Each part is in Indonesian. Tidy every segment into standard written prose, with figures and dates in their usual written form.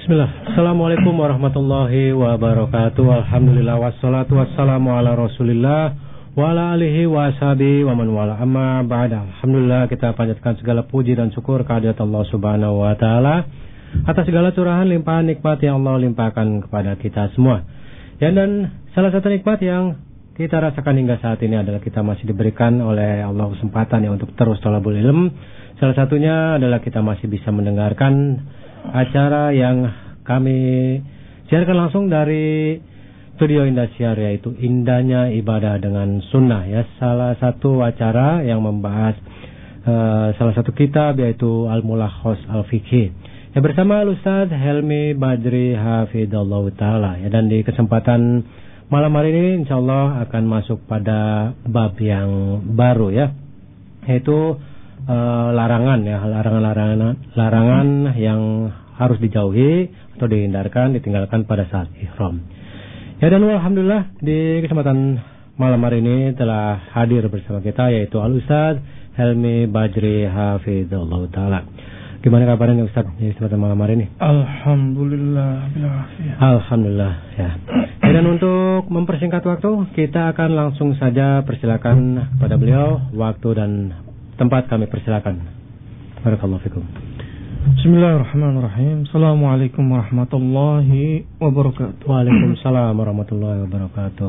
Bismillah. Assalamualaikum warahmatullahi wabarakatuh. Alhamdulillah wassalatu wassalamu ala Rasulillah wa ala alihi wa ashabihi wa man wala. Amma ba'da. Alhamdulillah, kita panjatkan segala puji dan syukur kehadirat Allah Subhanahu wa taala atas segala curahan limpahan nikmat yang Allah limpahkan kepada kita semua. Dan salah satu nikmat yang kita rasakan hingga saat ini adalah kita masih diberikan oleh Allah kesempatan yang untuk terus thalabul ilm. Salah satunya adalah kita masih bisa mendengarkan acara yang kami siarkan langsung dari studio Indosiar, yaitu Indahnya Ibadah dengan Sunnah, ya. Salah satu acara yang membahas salah satu kitab, yaitu Al-Mulakhas Al-Fiqhi, ya, bersama Ustaz Helmi Badri Hafidhullah Ta'ala, ya. Dan di kesempatan malam hari ini insyaallah akan masuk pada bab yang baru, ya, yaitu larangan, ya, larangan yang harus dijauhi atau dihindarkan, ditinggalkan pada saat ihram. Ya, dan alhamdulillah di kesempatan malam hari ini telah hadir bersama kita yaitu Al-Ustaz Helmi Badri Hafidhullah Ta'ala. Gimana kabarnya Ustaz di kesempatan malam hari ini? Alhamdulillah. Alhamdulillah, ya. Dan untuk mempersingkat waktu, kita akan langsung saja persilakan kepada beliau. Waktu dan tempat kami persilakan. Barakallahu fikum. Bismillahirrahmanirrahim. Assalamualaikum warahmatullahi wabarakatuh. Waalaikumsalam warahmatullahi wabarakatuh.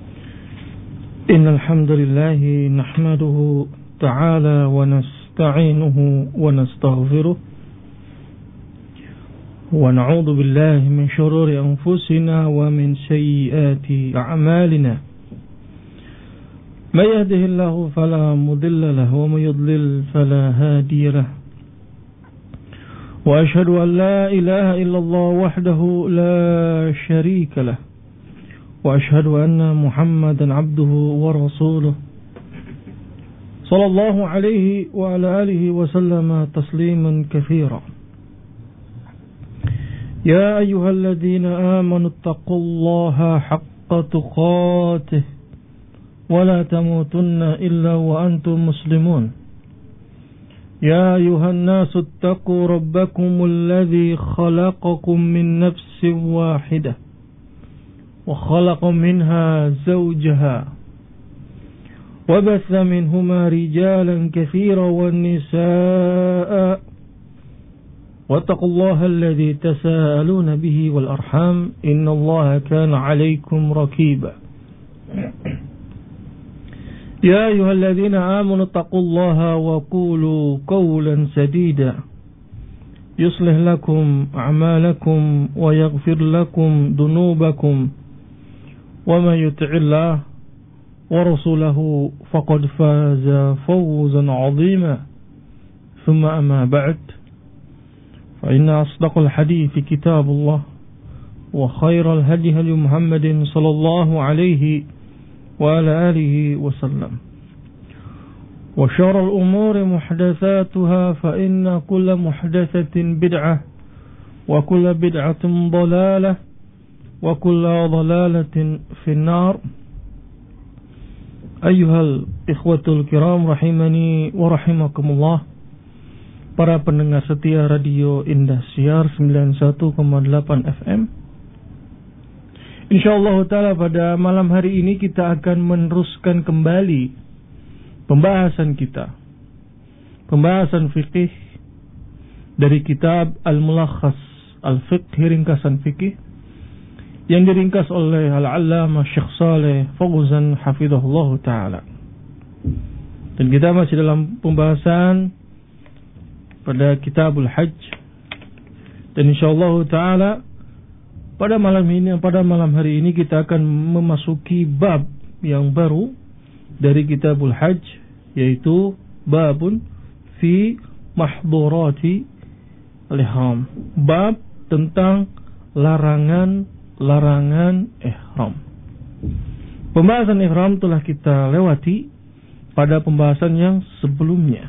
Innal hamdalillah nahmaduhu ta'ala wa nasta'inuhu wa nastaghfiruh wa na'udzu billahi min shururi anfusina wa min sayyiati a'malina. من يهده الله فلا مضل له ومن يضلل فلا هادي له وأشهد أن لا إله إلا الله وحده لا شريك له وأشهد أن محمدا عبده ورسوله صلى الله عليه وعلى آله وسلم تسليما كثيرا. يا أيها الذين آمنوا اتقوا الله حق تقاته ولا تموتن إلا وأنتم مسلمون. يا أيها الناس اتقوا ربكم الذي خلقكم من نفس واحدة وخلق منها زوجها وبث منهما رجالا كثيرا والنساء واتقوا الله الذي تساءلون به والأرحام إن الله كان عليكم رقيبا. يا أيها الذين آمنوا اتقوا الله وقولوا قولا سديدا يصلح لكم أعمالكم ويغفر لكم ذنوبكم ومن يطع الله ورسوله فقد فاز فوزا عظيما. ثم أما بعد فإن أصدق الحديث كتاب الله وخير الهدي هدي محمد صلى الله عليه وعلى آله وسلم وشر الأمور محدثاتها فإن كل محدثة بدعة وكل بدعة ضلالة وكل ضلالة في النار. أيها الإخوة الكرام rahimani wa rahimakumullah. Para pendengar setia Radio Indosiar 91,8 FM. InsyaAllah ta'ala pada malam hari ini kita akan meneruskan kembali pembahasan kita. Pembahasan fikih dari kitab Al-Mulakhas Al-Fiqhi, ringkasan fikih yang diringkas oleh Al-Allamah Syekh Saleh Fauzan Hafidhahullah ta'ala. Dan kita masih dalam pembahasan pada kitabul Hajj. Dan insyaallah ta'ala pada malam hari ini kita akan memasuki bab yang baru dari Kitabul Hajj, yaitu babun fi mahdhurati al-ihram. Bab tentang larangan ihram. Pembahasan ihram telah kita lewati pada pembahasan yang sebelumnya.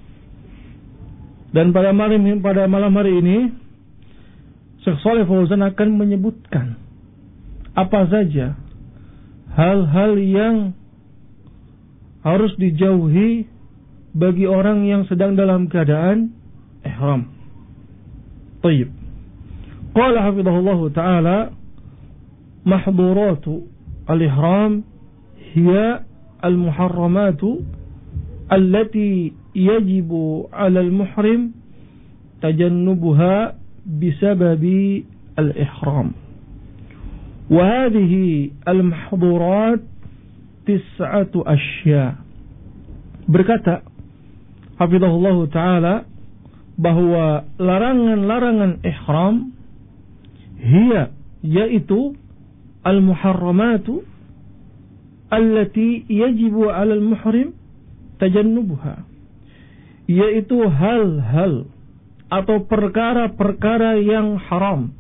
Dan pada malam hari ini Syekh Shalih Fauzan akan menyebutkan apa saja hal-hal yang harus dijauhi bagi orang yang sedang dalam keadaan ihram. Tayyib. Qala hafidhahullahu ta'ala, mahduratu al-ihram hiya al-muharramatu allati yajibu 'ala al-muhrim tajannubuha bisababi al-ihram. Wa hadhihi al-mahdurat tis'atu asya. Berkata hafizahullahu ta'ala bahwa larangan-larangan ihram hiya, yaitu al-muharramatu allati yajibu 'ala al-muhrim tajannubuha, yaitu hal-hal atau perkara-perkara yang haram,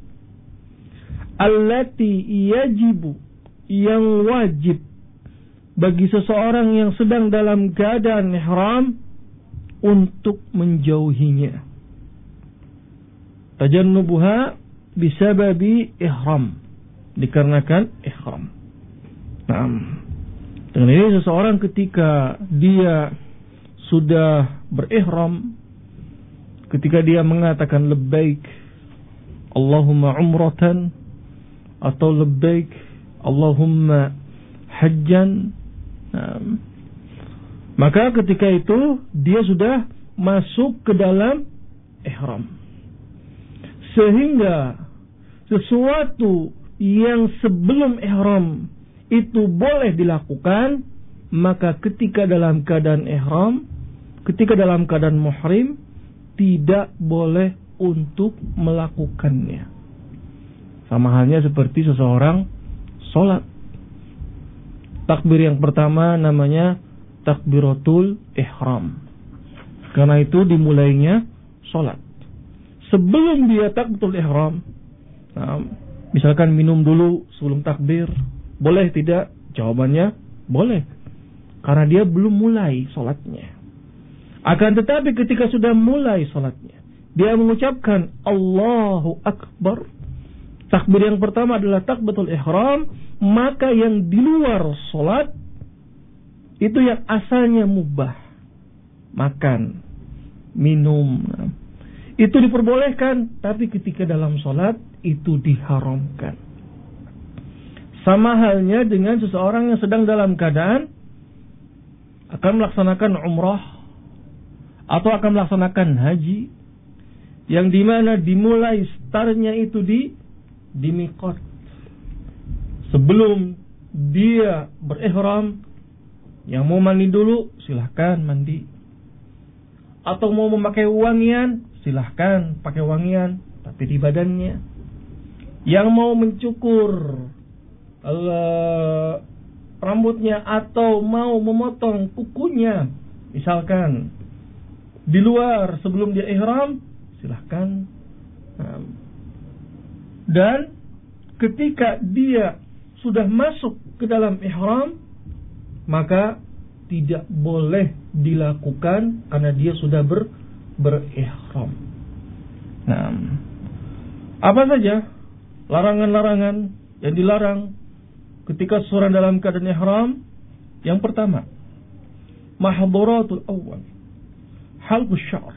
allati yajibu, yang wajib bagi seseorang yang sedang dalam keadaan ihram untuk menjauhinya. Tajannubuha bisababi ihram, dikarenakan ihram. Nah, dengan ini seseorang ketika dia sudah berihram, ketika dia mengatakan labbaik Allahumma umratan atau labbaik Allahumma hajjan, maka ketika itu dia sudah masuk ke dalam ihram. Sehingga sesuatu yang sebelum ihram itu boleh dilakukan, maka ketika dalam keadaan ihram, ketika dalam keadaan muhrim, tidak boleh untuk melakukannya. Sama halnya seperti seseorang sholat. Takbir yang pertama namanya takbiratul ihram, karena itu dimulainya sholat. Sebelum dia takbiratul ihram, misalkan minum dulu sebelum takbir, boleh tidak? Jawabannya boleh, karena dia belum mulai sholatnya. Akan tetapi ketika sudah mulai sholatnya, dia mengucapkan Allahu Akbar, takbir yang pertama adalah takbiratul ihram, maka yang di luar sholat itu yang asalnya mubah, makan, minum, itu diperbolehkan, tapi ketika dalam sholat itu diharamkan. Sama halnya dengan seseorang yang sedang dalam keadaan akan melaksanakan umrah atau akan melaksanakan haji, yang dimana dimulai startnya itu di miqat. Sebelum dia berihram, yang mau mandi dulu silahkan mandi, atau mau memakai wangian silahkan pakai wangian, tapi di badannya. Yang mau mencukur rambutnya atau mau memotong kukunya, misalkan di luar sebelum dia ihram, silahkan. Dan ketika dia sudah masuk ke dalam ihram, maka tidak boleh dilakukan karena dia sudah berihram. Nah, apa saja larangan-larangan yang dilarang ketika seorang dalam keadaan ihram? Yang pertama, mahdhuratul awal, halqus sya'r,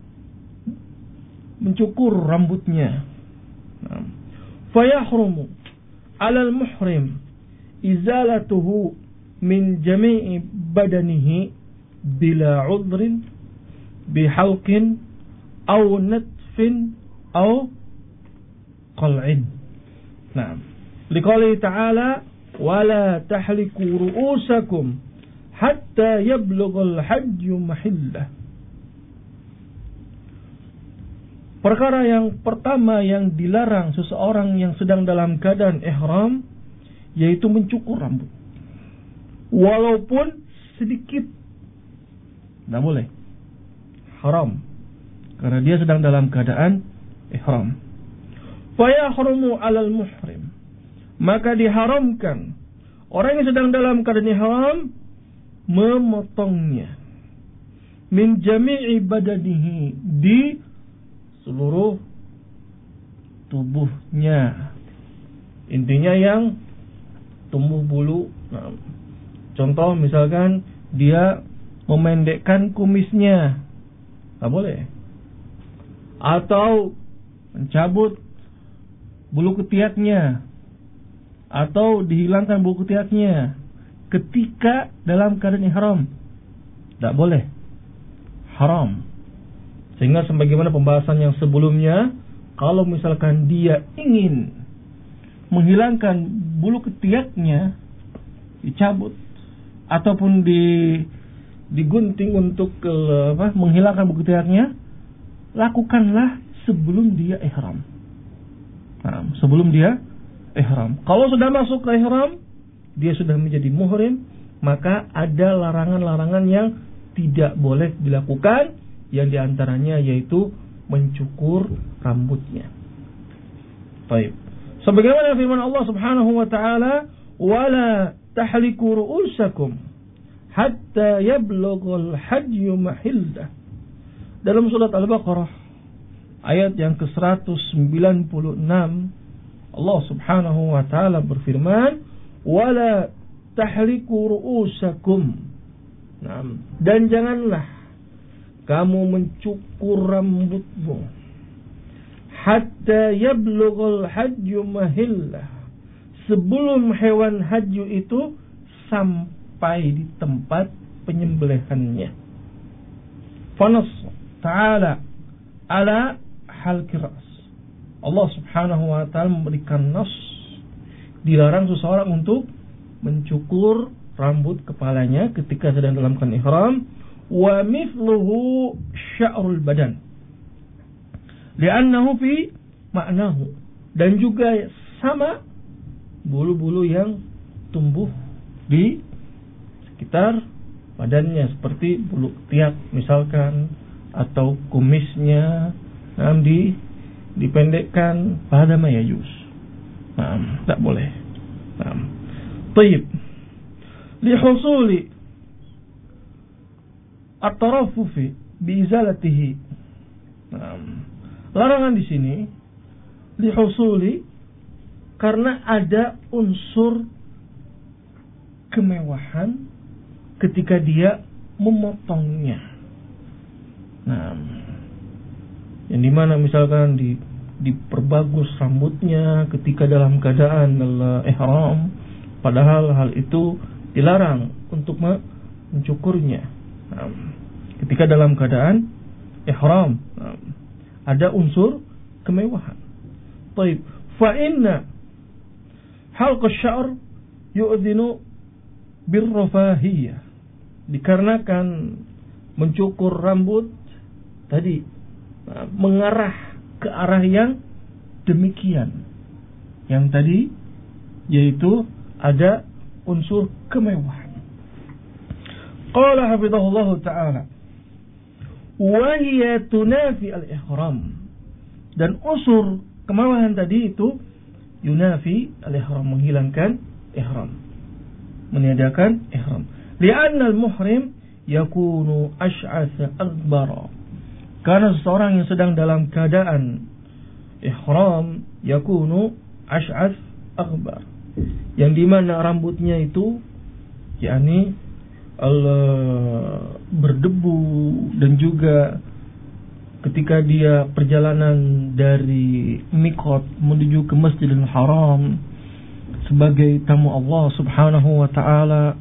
mencukur rambutnya. Fayahrumu 'alal muhrim izalatuhu min jami'i badanihi bila 'udhrin bihalqin aw natfin aw qal'in. Nah, liqaulihi ta'ala wala tahliku ru'usakum hatta yablughal hajju mahillah. Perkara yang pertama yang dilarang seseorang yang sedang dalam keadaan ihram, yaitu mencukur rambut, walaupun sedikit. Tidak boleh, haram, karena dia sedang dalam keadaan ihram. Fayahrumu 'alal muhrim, maka diharamkan orang yang sedang dalam keadaan ihram memotongnya, min jami'i badanihi, di seluruh tubuhnya. Intinya yang tumbuh bulu. Nah, contoh misalkan dia memendekkan kumisnya, tak boleh. Atau mencabut bulu ketiaknya atau dihilangkan bulu ketiaknya ketika dalam keadaan ihram. Tidak boleh. Haram. Sehingga sebagaimana pembahasan yang sebelumnya, kalau misalkan dia ingin menghilangkan bulu ketiaknya, dicabut ataupun digunting untuk menghilangkan bulu ketiaknya, lakukanlah sebelum dia ihram. Nah, sebelum dia ihram. Kalau sudah masuk ke ihram, dia sudah menjadi muhrim, maka ada larangan-larangan yang tidak boleh dilakukan, yang diantaranya yaitu mencukur rambutnya. Baik. Sebagaimana firman Allah Subhanahu wa taala, "Wala tahliku ru'usakum hatta yablughal hajyu mahillah." Dalam surat Al-Baqarah ayat yang ke-196, Allah Subhanahu wa taala berfirman, "Wala tahliku ru'usakum." Dan janganlah kamu mencukur rambutmu hatta yablughal hajyu mahillah, sebelum hewan haji itu sampai di tempat penyembelihannya. Fanas ta'ala ala halqi ras. Allah Subhanahu wa taala memberikan nas, dilarang seseorang untuk mencukur rambut kepalanya ketika sedang dalam keadaan ihram. Wa mithluhu sya'rul badan li'annahu fi ma'nahu, dan juga sama bulu-bulu yang tumbuh di sekitar badannya seperti bulu ketiak misalkan, atau kumisnya dipendekkan pada mayajus. Tak boleh. Tayyib. Lihusuli at-tarafufi biizalatihi. Larangan di sini lihusuli karena ada unsur kemewahan ketika dia memotongnya. Yang dimana misalkan diperbagus rambutnya ketika dalam keadaan ihram, padahal hal itu dilarang untuk mencukurnya ketika dalam keadaan ihram. Ada unsur kemewahan. Baik, fa inna halqa asy-sya'r yu'dhinu birrafahiyah. Dikarenakan mencukur rambut tadi mengarah ke arah yang demikian, yang tadi yaitu ada unsur kemewahan. Qala hafizahullah ta'ala, wa hiya tunafi al-ihram, dan unsur kemewahan tadi itu yunafi al-ihram, menghilangkan ihram, meniadakan ihram. Li'anna al-muhrim yakunu ash'atha akbara, karena seseorang yang sedang dalam keadaan ihram yakunu ash'ath akbar, yang dimana rambutnya itu yakni berdebu, dan juga ketika dia perjalanan dari Miqat menuju ke Masjidil Haram sebagai tamu Allah Subhanahu wa taala,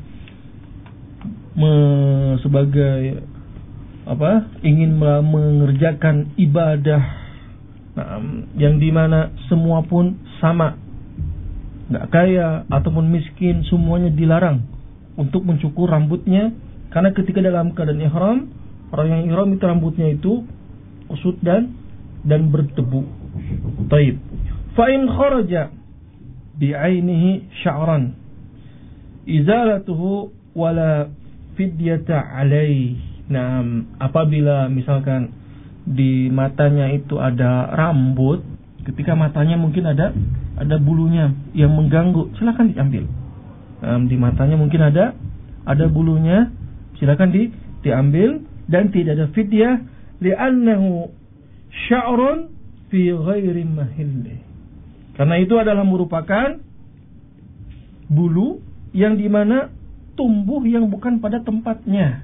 sebagai ingin mengerjakan ibadah, yang dimana semua pun sama, nggak kaya ataupun miskin, semuanya dilarang untuk mencukur rambutnya, karena ketika dalam keadaan ihram, orang yang ihram itu rambutnya itu kusut dan berdebu. Taib. Fa in kharaja bi'ainihi sya'ran izalatuhu wala fidyata alaih. Apabila misalkan di matanya itu ada rambut, ketika matanya mungkin ada bulunya yang mengganggu, silakan diambil. Di matanya mungkin ada bulunya, silakan diambil, dan tidak ada fidyah, li'annahu sya'run fi ghairi mahillih, karena itu adalah merupakan bulu yang dimana tumbuh yang bukan pada tempatnya.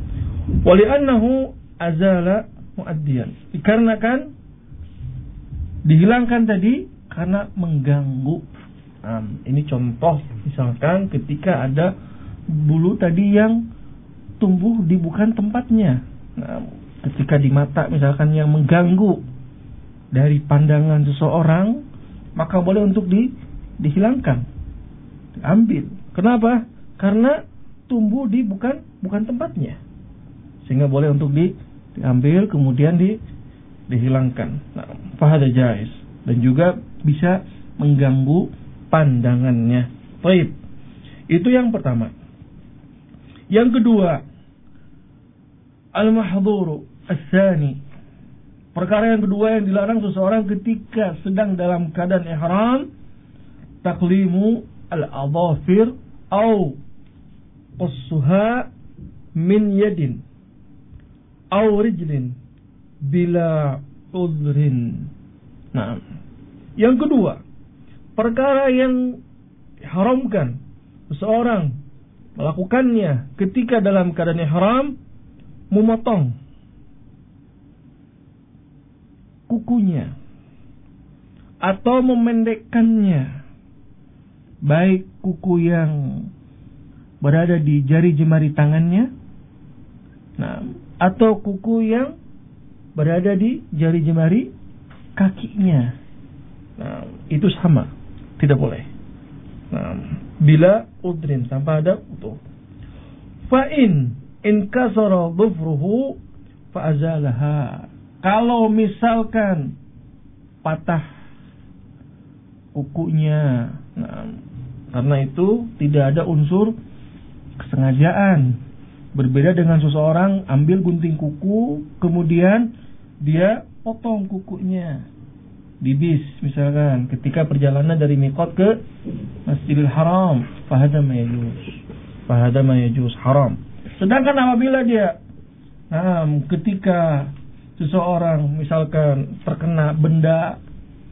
Wali'annahu azala muaddiyan, dikarenakan Dihilangkan tadi karena mengganggu. Ini contoh, misalkan ketika ada bulu tadi yang tumbuh di bukan tempatnya. Ketika di mata misalkan yang mengganggu dari pandangan seseorang, maka boleh untuk dihilangkan, diambil. Kenapa? Karena tumbuh di bukan tempatnya, sehingga boleh untuk diambil kemudian dihilangkan. Fahada jaiz, dan juga bisa mengganggu pandangannya. Baik, itu yang pertama. Yang kedua, al-mahdhuru ats-tsani, perkara yang kedua yang dilarang seseorang ketika sedang dalam keadaan ihram, taqlimu al-adhafir au qassuha min yadin au rijlin bila udhrin. Nah, yang kedua, perkara yang diharamkan seseorang melakukannya ketika dalam keadaan ihram, memotong kukunya atau memendekkannya, baik kuku yang berada di jari jemari tangannya, atau kuku yang berada di jari jemari kakinya. Itu sama, tidak boleh. Bila udrin, tanpa ada utuh. Fa in kasara dhufruhu fa azalaha. Kalau misalkan patah kukunya, karena itu tidak ada unsur kesengajaan. Berbeda dengan seseorang ambil gunting kuku, kemudian dia potong kukunya di bis misalkan ketika perjalanan dari miqat ke Masjidil Haram, fahada ma yajuz, haram. Sedangkan apabila dia ketika seseorang misalkan terkena benda,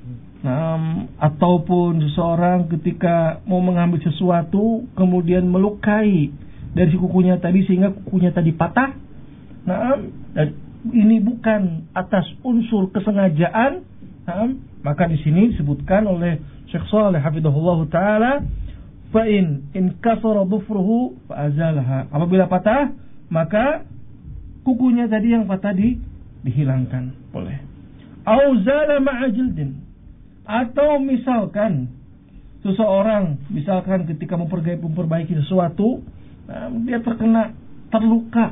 ataupun seseorang ketika mau mengambil sesuatu kemudian melukai dari kukunya tadi sehingga kukunya tadi patah, dan ini bukan atas unsur kesengajaan, maka di sini disebutkan oleh Syekh Shalih hafizahullah taala, fa in kasara dhufruhu fa azalaha. Apabila patah, maka kukunya tadi yang patah dihilangkan, boleh. Au zala ma'a jildin, atau misalkan seseorang misalkan ketika memperbaiki sesuatu, dia terluka,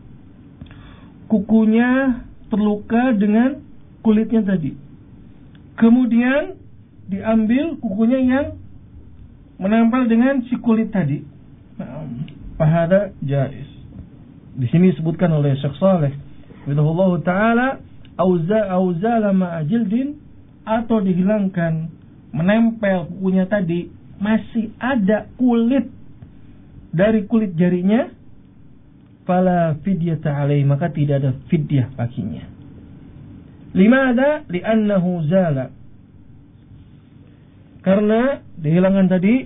kukunya terluka dengan kulitnya tadi, kemudian diambil kukunya yang menempel dengan si kulit tadi, fahada jaiz. Di sini disebutkan oleh Syekh Shalih radhiyallahu taala, auzala ma'a jildin, atau dihilangkan, menempel kukunya tadi masih ada kulit dari kulit jarinya, fala fidyata alaihi, maka tidak ada fidyah baginya. Limada? Li'annahu zala, karena dihilangkan tadi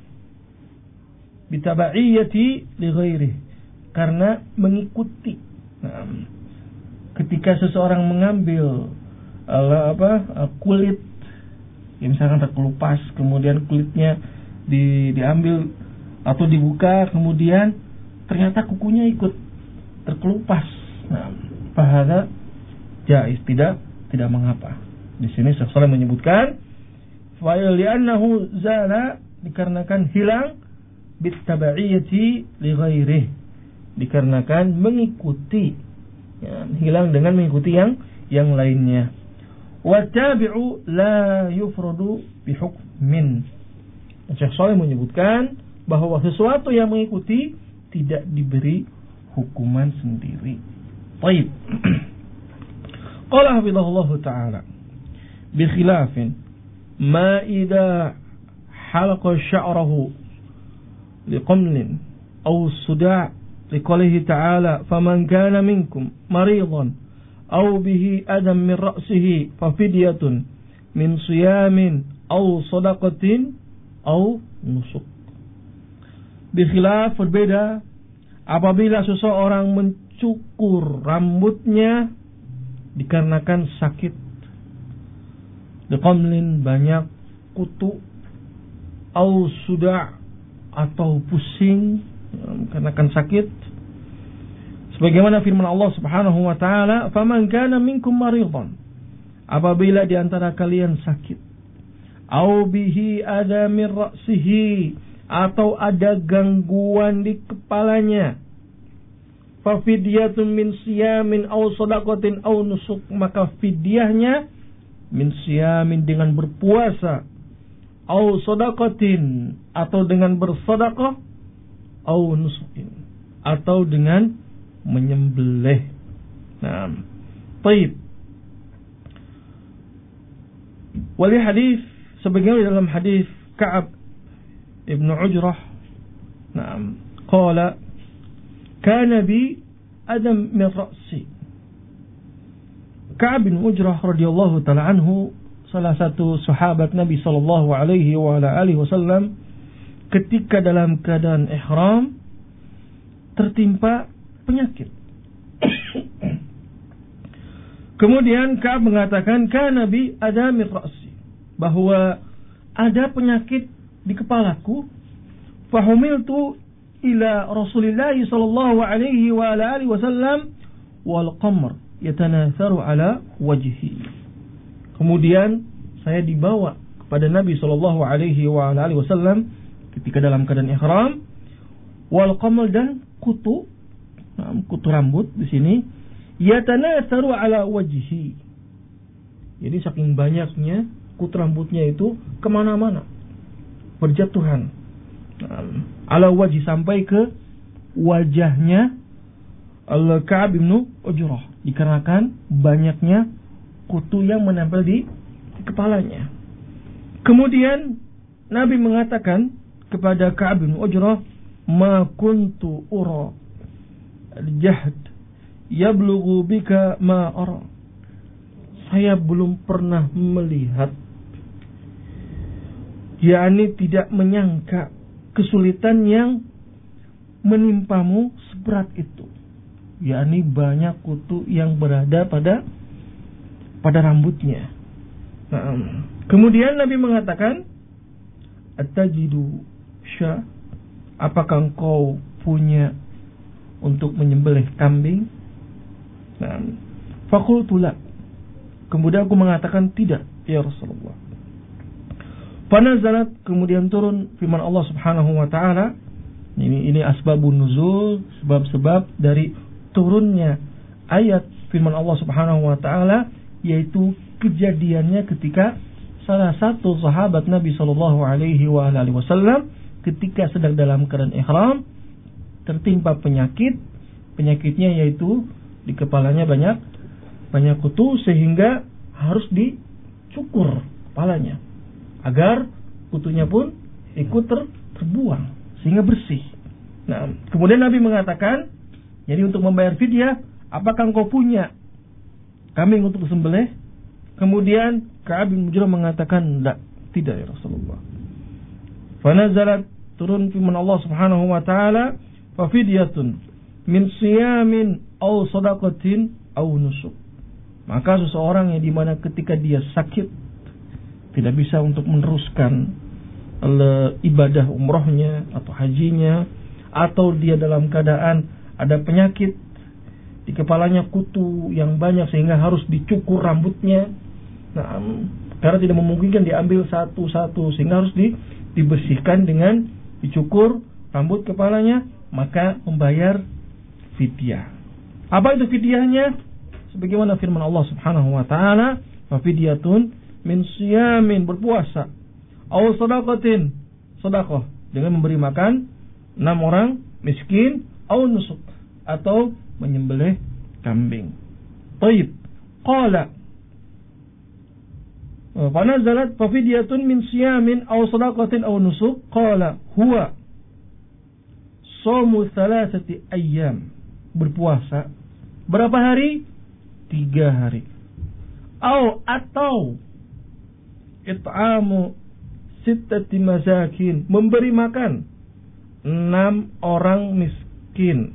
bitabaiyati li ghairihi, karena mengikuti. Ketika seseorang mengambil kulit, ya misalkan terkelupas, kemudian kulitnya diambil atau dibuka, kemudian ternyata kukunya ikut terkelupas, fahada jaiz, tidak mengapa. Di sini Syekh Shalih menyebutkan fa li'annahu zala, dikarenakan hilang, bitabaiyati li ghairihi, dikarenakan mengikuti, hilang dengan mengikuti yang lainnya. Wa tabi'u la yufradu bihukmin. Syekh Shalih menyebutkan bahwa sesuatu yang mengikuti tidak diberi hukuman sendiri. Baik. Qala hafizahullah ta'ala, bi khilafin ma idza halaqa sya'rahu liqamlin aw suda' liqalihi ta'ala faman kana minkum maridan aw bihi adam min ra'sihi fa fidyatun min siyamin aw sadaqatin aw nusuk. Bikhilaf, berbeda apabila seseorang mencukur rambutnya dikarenakan sakit biqamlin, banyak kutu, au suda', atau pusing karena kan sakit. Sebagaimana firman Allah Subhanahu wa taala, "Faman kana minkum maridan," apabila di antara kalian sakit, au bihi ada min ra'sihi, atau ada gangguan di kepalanya, fa fidyatun min siyamin aw shadaqatin aw nusuk, maka fidyahnya min siyamin, dengan berpuasa, au shadaqatin, atau dengan bersedekah, au nusukin, atau dengan menyembelih. Nah, baik. Wali hadis, sebagaimana dalam hadis Ka'ab ibn Ujrah, nah, qala kana bi adam min ra'si. Ka'ab bin Ujrah radhiyallahu ta'ala anhu, salah satu sahabat Nabi sallallahu alaihi wa ala alihi wasallam, ketika dalam keadaan ihram tertimpa penyakit. Kemudian Ka'ab mengatakan, kana bi adamir ra'si, bahwa ada penyakit di kepalaku. Fahumiltu ila Rasulillah sallallahu alaihi wa ala alihi wasallam wal qamr yatanatharu ala wajhi. Kemudian saya dibawa kepada Nabi sallallahu alaihi wa ala alihi wasallam ketika dalam keadaan ihram, wal qamr, dan kutu rambut di sini, yatanatharu ala wajhi. Jadi saking banyaknya kutu rambutnya itu kemana-mana, berjatuhan ala wajhi, sampai ke wajahnya Al-Ka'ab bin Ujrah, dikarenakan banyaknya kutu yang menempel di kepalanya. Kemudian Nabi mengatakan kepada Ka'ab bin Ujrah, ma kuntu ura al-jahd yablughu bika ma ara. Saya belum pernah melihat, yakni tidak menyangka kesulitan yang menimpamu seberat itu, yakni banyak kutu yang berada pada rambutnya. Kemudian Nabi mengatakan, atajidu syah, apakah engkau punya untuk menyembelih kambing? Faqultu la. Kemudian aku mengatakan, tidak ya Rasulullah. Fanazalat, kemudian turun firman Allah Subhanahu wa taala. Ini asbabun nuzul, sebab-sebab dari turunnya ayat firman Allah Subhanahu wa taala, yaitu kejadiannya ketika salah satu sahabat Nabi sallallahu alaihi wa alihi wasallam ketika sedang dalam keadaan ihram tertimpa penyakit. Penyakitnya yaitu di kepalanya banyak kutu, sehingga harus dicukur kepalanya agar kutunya pun ikut terbuang sehingga bersih. Nah, kemudian Nabi mengatakan, jadi untuk membayar fidyah, apakah engkau punya kambing untuk disembelih? Kemudian Ka'ab bin Ujrah mengatakan, tidak ya Rasulullah. Fanazalat, turun firman Allah Subhanahu wa taala, fa fidyatun min siyamin aw shadaqatin aw nusuk. Maka seseorang yang dimana ketika dia sakit tidak bisa untuk meneruskan ibadah umrohnya atau hajinya, atau dia dalam keadaan ada penyakit di kepalanya, kutu yang banyak sehingga harus dicukur rambutnya. Nah, karena tidak memungkinkan diambil satu-satu, sehingga harus dibersihkan dengan dicukur rambut kepalanya, maka membayar fidyah. Apa itu fidyahnya? Sebagaimana firman Allah Subhanahu wa taala, fa fidyatun min siyamin, berpuasa, aw shadaqatin, sedekah dengan memberi makan 6 orang miskin, aw nusuk, atau menyembelih kambing. Taib. Qala fa nazalat fa fidyatun min siyamin aw shadaqatin aw nusuk, qala huwa shamu 3 ayyam, berpuasa berapa hari? 3 hari. Atau it'amu 6 masakin, memberi makan 6 orang miskin.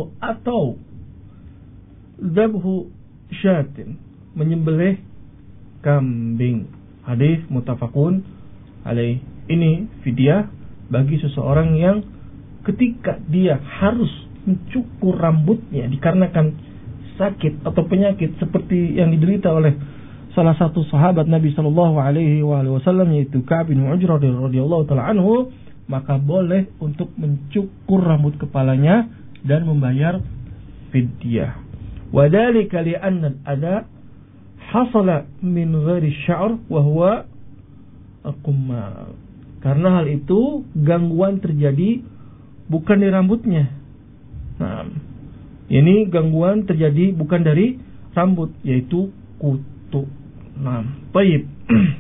Atau zabhu syatin, menyembelih kambing. Hadis muttafaqun alaih. Ini fidyah bagi seseorang yang ketika dia harus mencukur rambutnya dikarenakan sakit atau penyakit seperti yang diderita oleh salah satu sahabat Nabi sallallahu alaihi wasallam, yaitu Ka'ab bin Ujrah radhiyallahu taala anhu, maka boleh untuk mencukur rambut kepalanya dan membayar fidyah. Wa dzalika li anna al-adha hasala min ghairi sya'r wa huwa al-qummal. Karena hal itu gangguan terjadi bukan di rambutnya. Nah, ini gangguan terjadi bukan dari rambut, yaitu kutu. Nah, baik.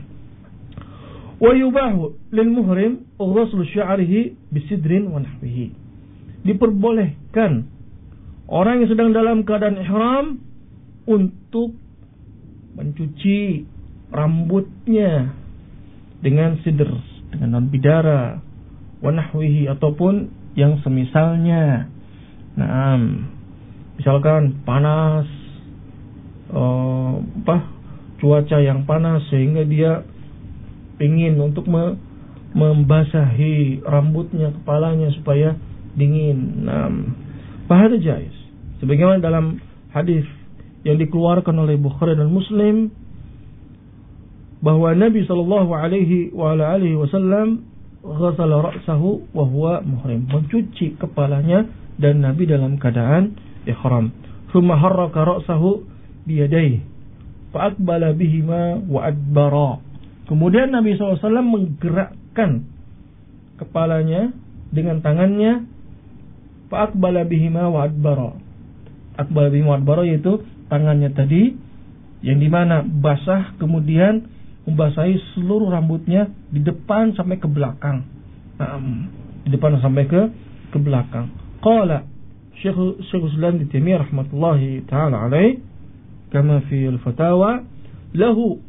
Wa yubahu lil muhrim ghuslu sya'rihi bisidrin wa nahwihi. Diperbolehkan orang yang sedang dalam keadaan ihram untuk mencuci rambutnya dengan sidr, dengan daun bidara, wa nahwihi, ataupun yang semisalnya. Nah, misalkan panas, cuaca yang panas sehingga dia ingin untuk membasahi rambutnya, kepalanya supaya dingin. Nah, bahasa jais. Sebagaimana dalam hadis yang dikeluarkan oleh Bukhari dan Muslim, bahwa Nabi sallallahu alaihi wasallam ghasala ra'sahu wa huwa muhrim, mencuci kepalanya dan Nabi dalam keadaan ihram. Thumma harraka ra'sahu bi yadayhi fa aqbala bihima wa adbara. Kemudian Nabi SAW menggerakkan kepalanya dengan tangannya, fa aqbala bihima wa adbara. Aqbala bihima wa adbara yaitu tangannya tadi yang dimana basah, kemudian membasahi seluruh rambutnya di depan sampai ke belakang. Di depan sampai ke belakang. Qala Syekh Islam Ibnu Taimiyah rahmatullahi taala alaih kama fi al-fatawa lahu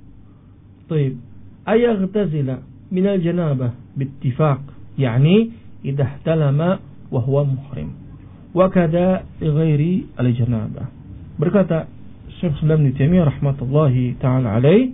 طيب أيغتزل من الجنابة باتفاق يعني إذا احتلم وهو محرم وكذا لغير الجنابة. Berkata Syekh Islam Ibnu Taimiyah rahmatullahi taala alaih,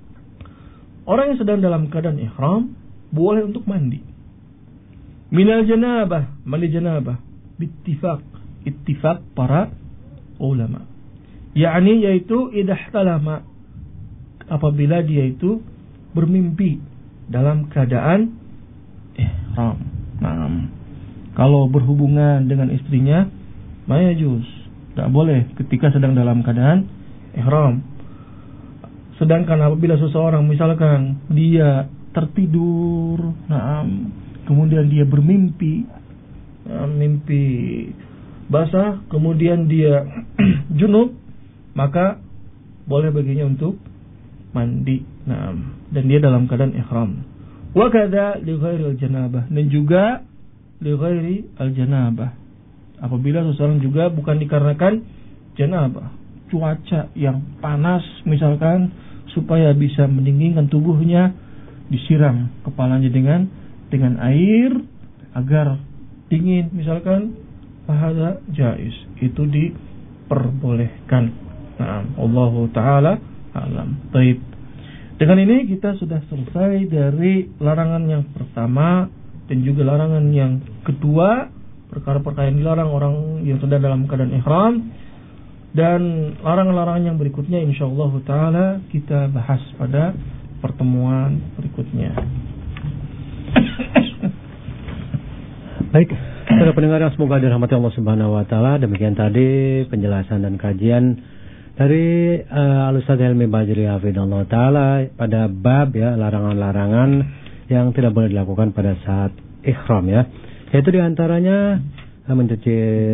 orang yang sedang dalam keadaan ihram boleh untuk mandi. Minal janabah, mandi janabah, bittifaq, ittifaq para ulama. Yakni yaitu idahtalama, apabila dia itu bermimpi dalam keadaan ihram. Nah, kalau berhubungan dengan istrinya, mayajuz, tidak boleh ketika sedang dalam keadaan ihram. Sedangkan apabila seseorang misalkan dia tertidur, kemudian dia bermimpi, mimpi basah, kemudian dia junub, maka boleh baginya untuk mandi. Dan dia dalam keadaan ihram. Wa kadza li ghairi al-janabah, dan juga li ghairi al-janabah. Apabila seseorang juga bukan dikarenakan janabah, cuaca yang panas misalkan, supaya bisa mendinginkan tubuhnya, disiram kepalanya dengan air agar dingin misalkan, bahasa jais, itu diperbolehkan. Allahu taala alam. Baik. Dengan ini kita sudah selesai dari larangan yang pertama dan juga larangan yang kedua, perkara-perkara yang dilarang orang yang sedang dalam keadaan ihram. Dan larangan-larangan yang berikutnya insyaallah taala kita bahas pada pertemuan berikutnya. Baik, para pendengar yang semoga dirahmati Allah Subhanahu wa taala, demikian tadi penjelasan dan kajian dari Al-Ustaz Helmi Badri hafizallahu taala pada bab ya larangan-larangan yang tidak boleh dilakukan pada saat ihram ya. Yaitu diantaranya mencuci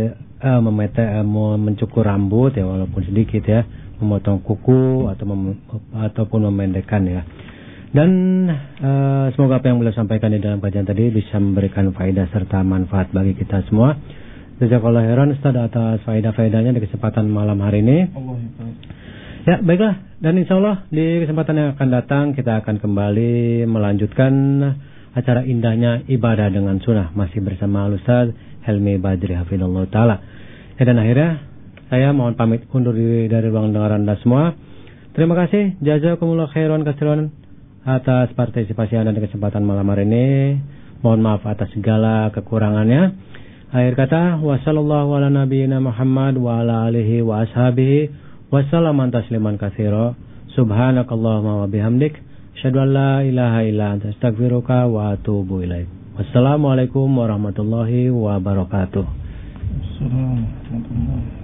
mencukur rambut ya, walaupun sedikit ya, memotong kuku ataupun memendekkan ya. Dan semoga apa yang beliau sampaikan di dalam kajian tadi bisa memberikan faedah serta manfaat bagi kita semua. Jazakallahu khairan Ustaz atas faedah-faedahnya di kesempatan malam hari ini. Ya, baiklah, dan insyaallah di kesempatan yang akan datang kita akan kembali melanjutkan acara indahnya ibadah dengan sunnah masih bersama Ustaz Helmi Badri hafizallahu taala. Ya, dan akhirnya saya mohon pamit undur diri dari ruang dengar Anda semua. Terima kasih jazakumullah khairan katsiran atas partisipasi Anda di kesempatan malam hari ini. Mohon maaf atas segala kekurangannya. Akhir kata, wassallallahu ala nabiyyina Muhammad wa ala alihi wa ashabihi wa sallaman tasliman katsira. Subhanakallahumma wa bihamdik, asyhadu an la ilaha illa anta astaghfiruka wa atubu ilaik. Wassalamualaikum warahmatullahi wabarakatuh. Assalamualaikum warahmatullahi wabarakatuh.